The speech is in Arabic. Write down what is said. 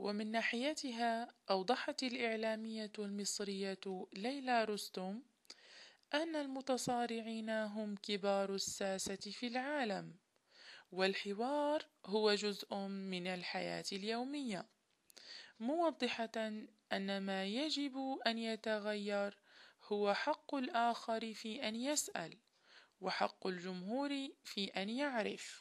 ومن ناحيتها أوضحت الإعلامية المصرية ليلى رستم أن المتصارعين هم كبار الساسة في العالم، والحوار هو جزء من الحياة اليومية، موضحة أن ما يجب أن يتغير هو حق الآخر في أن يسأل، وحق الجمهور في أن يعرف.